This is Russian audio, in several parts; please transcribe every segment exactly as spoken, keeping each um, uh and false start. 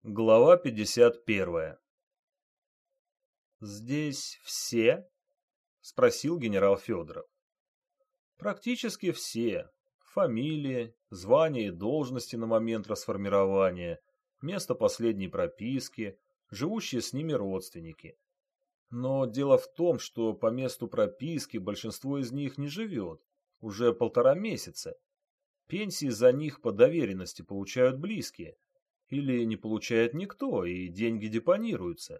Глава пятьдесят первая. «Здесь все?» — спросил генерал Федоров. «Практически все. Фамилии, звания и должности на момент расформирования, место последней прописки, живущие с ними родственники. Но дело в том, что по месту прописки большинство из них не живет, уже полтора месяца. Пенсии за них по доверенности получают близкие. Или не получает никто, и деньги депонируются.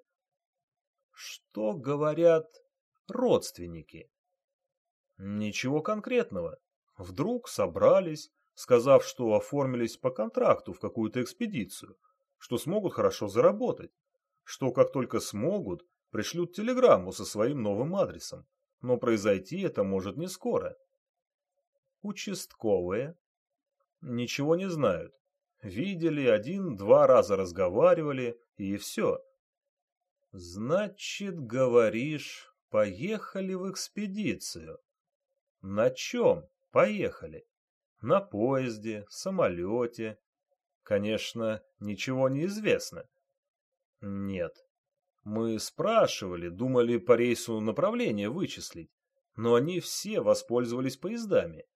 Что говорят родственники? Ничего конкретного. Вдруг собрались, сказав, что оформились по контракту в какую-то экспедицию, что смогут хорошо заработать, что как только смогут, пришлют телеграмму со своим новым адресом, но произойти это может не скоро. Участковые ничего не знают. Видели, один-два раза разговаривали, и все. Значит, говоришь, поехали в экспедицию. На чем поехали? На поезде, самолете? Конечно, ничего не известно. Нет. Мы спрашивали, думали по рейсу направление вычислить, но они все воспользовались поездами.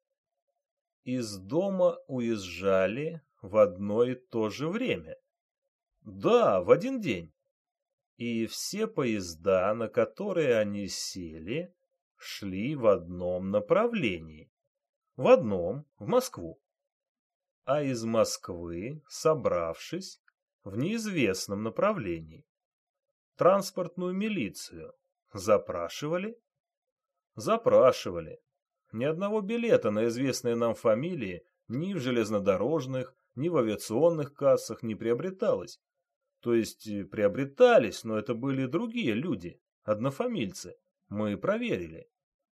Из дома уезжали в одно и то же время. Да, в один день. И все поезда, на которые они сели, шли в одном направлении. В одном, в Москву. А из Москвы, собравшись, в неизвестном направлении. Транспортную милицию запрашивали? Запрашивали. Ни одного билета на известные нам фамилии ни в железнодорожных, ни в авиационных кассах не приобреталось. То есть приобретались, но это были другие люди, однофамильцы. Мы проверили.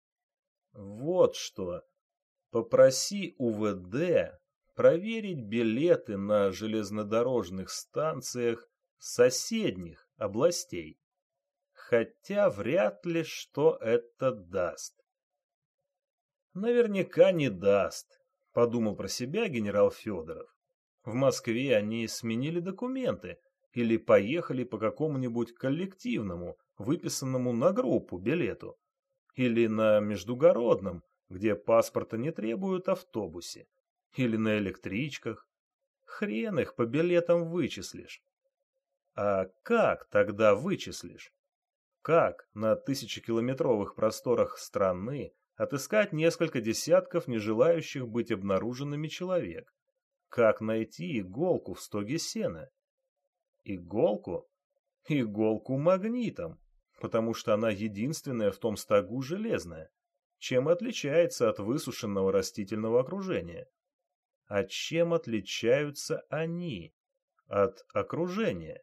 Вот что. Попроси У В Д проверить билеты на железнодорожных станциях соседних областей. Хотя вряд ли что это даст. Наверняка не даст, подумал про себя генерал Федоров. В Москве они сменили документы или поехали по какому-нибудь коллективному, выписанному на группу билету, или на междугородном, где паспорта не требуют, автобусе, или на электричках. Хрен их по билетам вычислишь. А как тогда вычислишь? Как на тысячекилометровых просторах страны отыскать несколько десятков не желающих быть обнаруженными человек? Как найти иголку в стоге сена? Иголку? Иголку магнитом, потому что она единственная в том стогу железная, чем отличается от высушенного растительного окружения. А чем отличаются они от окружения?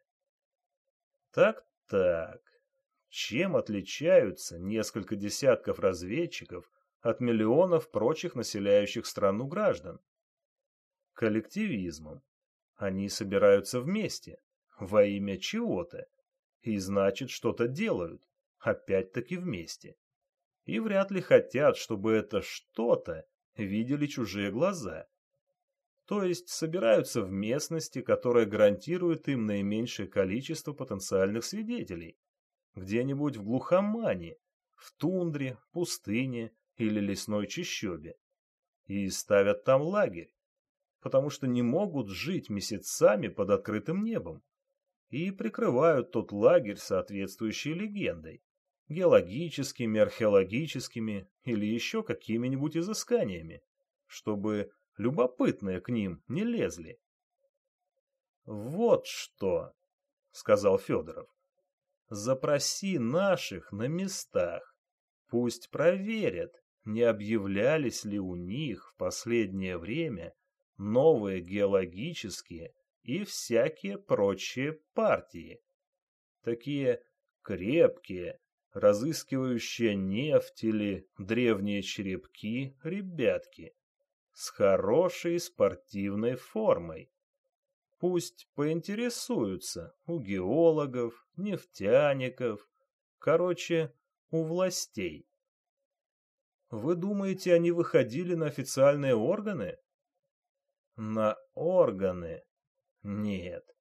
Так-так. Чем отличаются несколько десятков разведчиков от миллионов прочих населяющих страну граждан? Коллективизмом. Они собираются вместе, во имя чего-то, и значит что-то делают, опять-таки вместе. И вряд ли хотят, чтобы это что-то видели чужие глаза. То есть собираются в местности, которая гарантирует им наименьшее количество потенциальных свидетелей. Где-нибудь в глухомане, в тундре, пустыне или лесной чащобе. И ставят там лагерь, потому что не могут жить месяцами под открытым небом. И прикрывают тот лагерь соответствующей легендой, геологическими, археологическими или еще какими-нибудь изысканиями, чтобы любопытные к ним не лезли. «Вот что», — сказал Федоров. Запроси наших на местах. Пусть проверят, не объявлялись ли у них в последнее время новые геологические и всякие прочие партии. Такие крепкие, разыскивающие нефть или древние черепки ребятки с хорошей спортивной формой. Пусть поинтересуются у геологов, нефтяников, короче, у властей. Вы думаете, они выходили на официальные органы? На органы? Нет.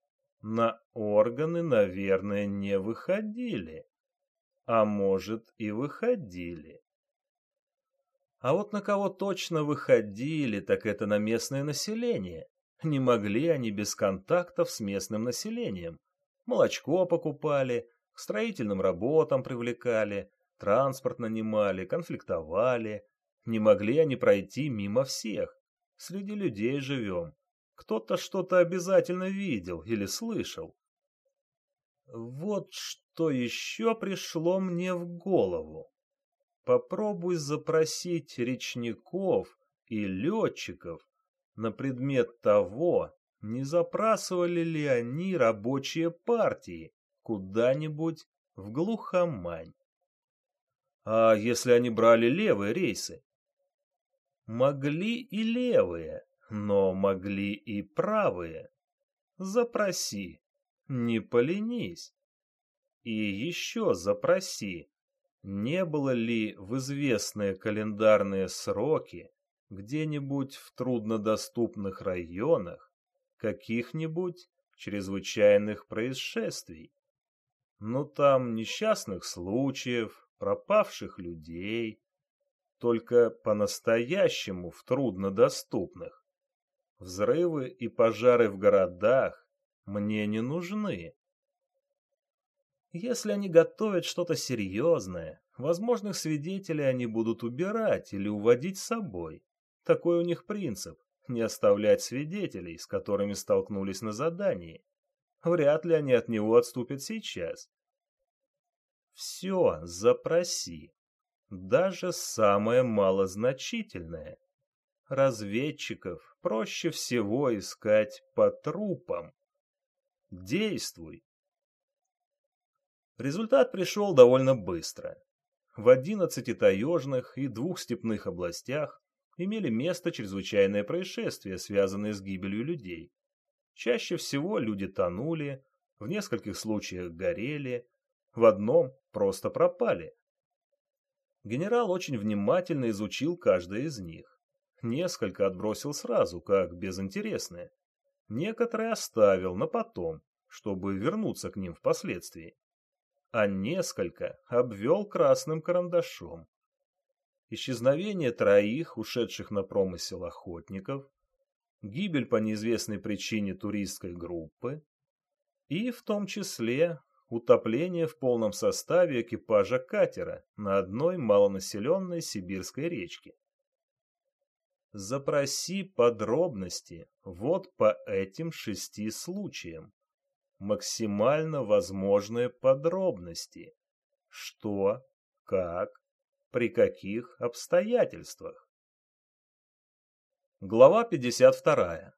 На органы, наверное, не выходили. А может, и выходили. А вот на кого точно выходили, так это на местное население. Не могли они без контактов с местным населением. Молочко покупали, к строительным работам привлекали, транспорт нанимали, конфликтовали. Не могли они пройти мимо всех. Среди людей живем. Кто-то что-то обязательно видел или слышал. Вот что еще пришло мне в голову. Попробуй запросить речников и летчиков на предмет того, не забрасывали ли они рабочие партии куда-нибудь в глухомань. А если они брали левые рейсы? Могли и левые, но могли и правые. Запроси, не поленись. И еще запроси, не было ли в известные календарные сроки где-нибудь в труднодоступных районах каких-нибудь чрезвычайных происшествий? Ну там несчастных случаев, пропавших людей, только по-настоящему в труднодоступных. Взрывы и пожары в городах мне не нужны. Если они готовят что-то серьезное, возможных свидетелей они будут убирать или уводить с собой. Такой у них принцип – не оставлять свидетелей, с которыми столкнулись на задании. Вряд ли они от него отступят сейчас. Все запроси, даже самое малозначительное. Разведчиков проще всего искать по трупам. Действуй. Результат пришел довольно быстро. В одиннадцати таежных и двух степных областях имели место чрезвычайные происшествия, связанные с гибелью людей. Чаще всего люди тонули, в нескольких случаях горели, в одном просто пропали. Генерал очень внимательно изучил каждое из них. Несколько отбросил сразу, как безинтересные. Некоторые оставил на потом, чтобы вернуться к ним впоследствии. А несколько обвел красным карандашом. Исчезновение троих, ушедших на промысел охотников, гибель по неизвестной причине туристской группы и, в том числе, утопление в полном составе экипажа катера на одной малонаселенной сибирской речке. Запроси подробности вот по этим шести случаям. Максимально возможные подробности. Что, как, при каких обстоятельствах. Глава пятьдесят вторая.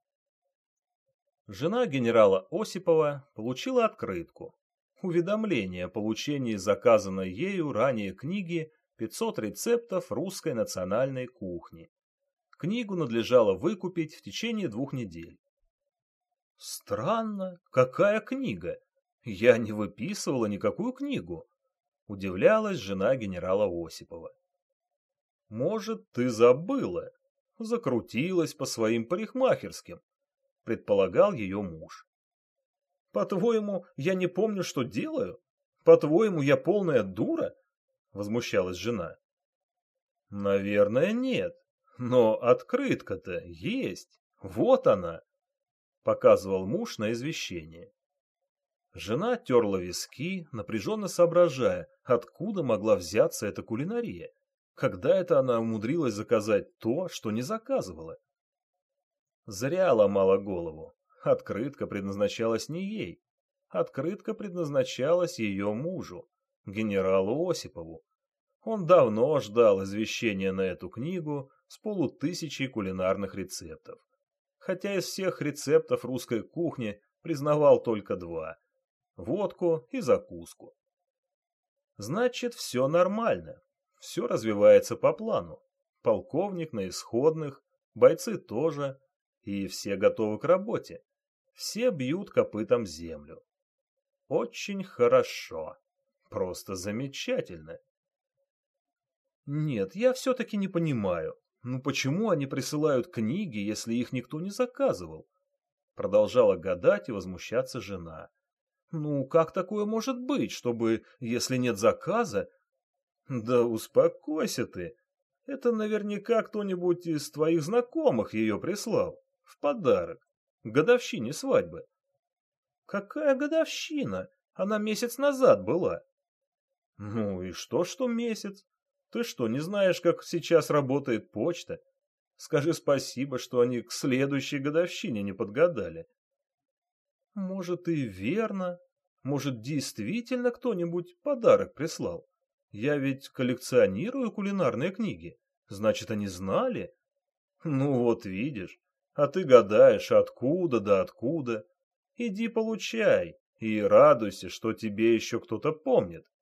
Жена генерала Осипова получила открытку. Уведомление о получении заказанной ею ранее книги «пятьсот рецептов русской национальной кухни». Книгу надлежало выкупить в течение двух недель. Странно, какая книга? Я не выписывала никакую книгу. Удивлялась жена генерала Осипова. Может, ты забыла? Закрутилась по своим парикмахерским, предполагал ее муж. По-твоему, я не помню, что делаю? По-твоему, я полная дура? Возмущалась жена. Наверное, нет. Но открытка-то есть. Вот она. Показывал муж на извещение. Жена терла виски, напряженно соображая, откуда могла взяться эта кулинария. Когда это она умудрилась заказать то, что не заказывала? Зря ломала голову. Открытка предназначалась не ей. Открытка предназначалась ее мужу, генералу Осипову. Он давно ждал извещения на эту книгу с полутысячей кулинарных рецептов. Хотя из всех рецептов русской кухни признавал только два – водку и закуску. Значит, все нормально, все развивается по плану. Полковник на исходных, бойцы тоже, и все готовы к работе. Все бьют копытом землю. Очень хорошо, просто замечательно. Нет, я все-таки не понимаю. Ну почему они присылают книги, если их никто не заказывал? Продолжала гадать и возмущаться жена. Ну, как такое может быть, чтобы, если нет заказа... Да успокойся ты. Это наверняка кто-нибудь из твоих знакомых ее прислал. В подарок. К годовщине свадьбы. Какая годовщина? Она месяц назад была. Ну и что, что месяц? Ты что, не знаешь, как сейчас работает почта? Скажи спасибо, что они к следующей годовщине не подгадали. Может, и верно. Может, действительно кто-нибудь подарок прислал. Я ведь коллекционирую кулинарные книги. Значит, они знали? Ну вот видишь. А ты гадаешь, откуда да откуда. Иди получай и радуйся, что тебе еще кто-то помнит.